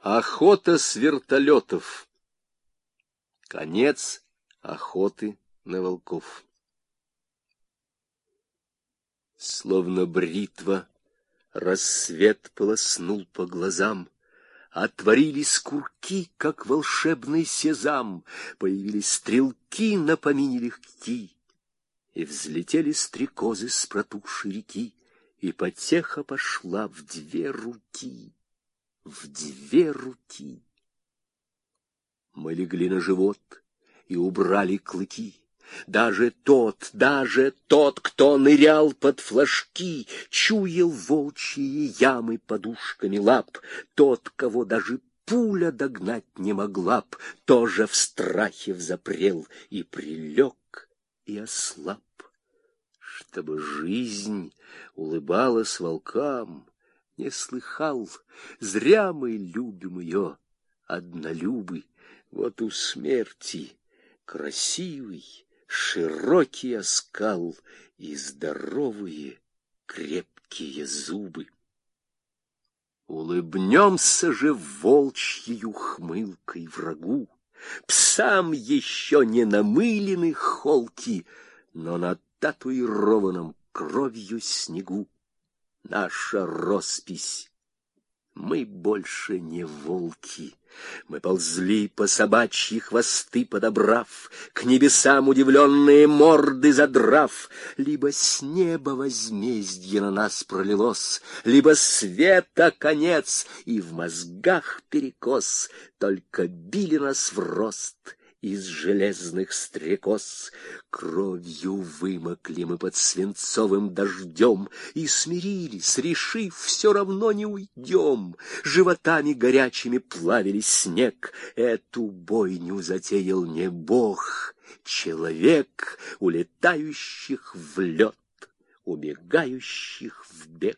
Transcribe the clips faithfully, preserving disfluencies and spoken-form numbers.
Охота с вертолетов. Конец охоты на волков. Словно бритва, рассвет полоснул по глазам. Отворились курки, как волшебный сезам. Появились стрелки на помине легки. И взлетели стрекозы с протухшей реки. И потеха пошла в две руки. В две руки. Мы легли на живот и убрали клыки. Даже тот, даже тот, кто нырял под флажки, чуял волчьи ямы подушками лап. Тот, кого даже пуля догнать не могла б, тоже в страхе взапрел и прилег, и ослаб. Чтобы жизнь улыбалась волкам, не слыхал, зря мы любим ее, однолюбы. Вот у смерти красивый, широкий оскал и здоровые крепкие зубы. Улыбнемся же волчьей ухмылкой врагу, псам еще не намылены холки, но на татуированном кровью снегу наша роспись. Мы больше не волки. Мы ползли по собачьи хвосты подобрав, к небесам удивленные морды задрав. Либо с неба возмездье на нас пролилось, либо света конец, и в мозгах перекос. Только били нас в рост из железных стрекоз. Кровью вымокли мы под свинцовым дождем и смирились, решив, все равно не уйдем. Животами горячими плавили снег. Эту бойню затеял не Бог, человек, улетающих в лед, убегающих в бег.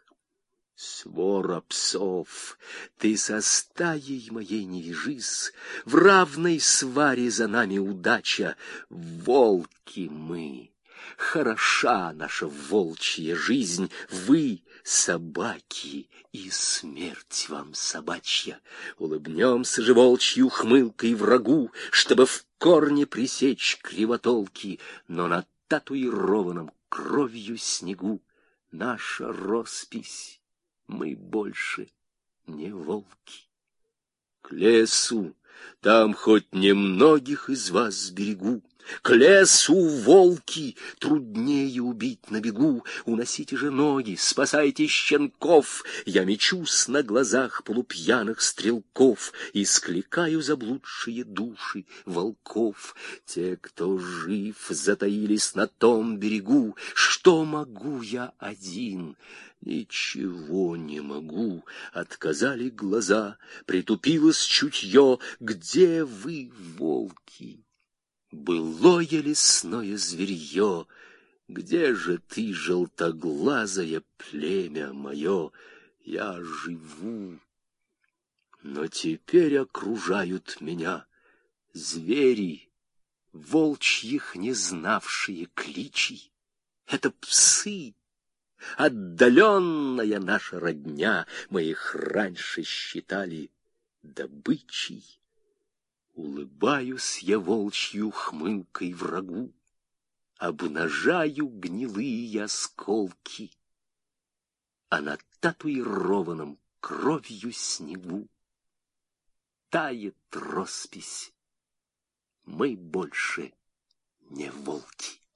Свора псов, ты со стаей моей не вяжись, в равной сваре за нами удача. Волки мы, хороша наша волчья жизнь, вы собаки, и смерть вам собачья. Улыбнемся же волчьей ухмылкой врагу, чтобы в корне пресечь кривотолки, но на татуированном кровью снегу наша роспись. Мы больше не волки. К лесу, там хоть немногих из вас сберегу. К лесу, волки, труднее убить на бегу. Уносите же ноги, спасайте щенков. Я мечусь на глазах полупьяных стрелков и скликаю заблудшие души волков. Те, кто жив, затаились на том берегу. Что могу я один? Ничего не могу, отказали глаза, притупилось чутье. Где вы, волки? Былое лесное зверье, где же ты, желтоглазое племя мое? Я живу, но теперь окружают меня звери, волчьих не знавшие кличей. Это псы, отдаленная наша родня, мы их раньше считали добычей. Улыбаюсь я волчьей ухмылкой врагу, обнажаю гнилые осколки, а на татуированном кровью снегу тает роспись. Мы больше не волки.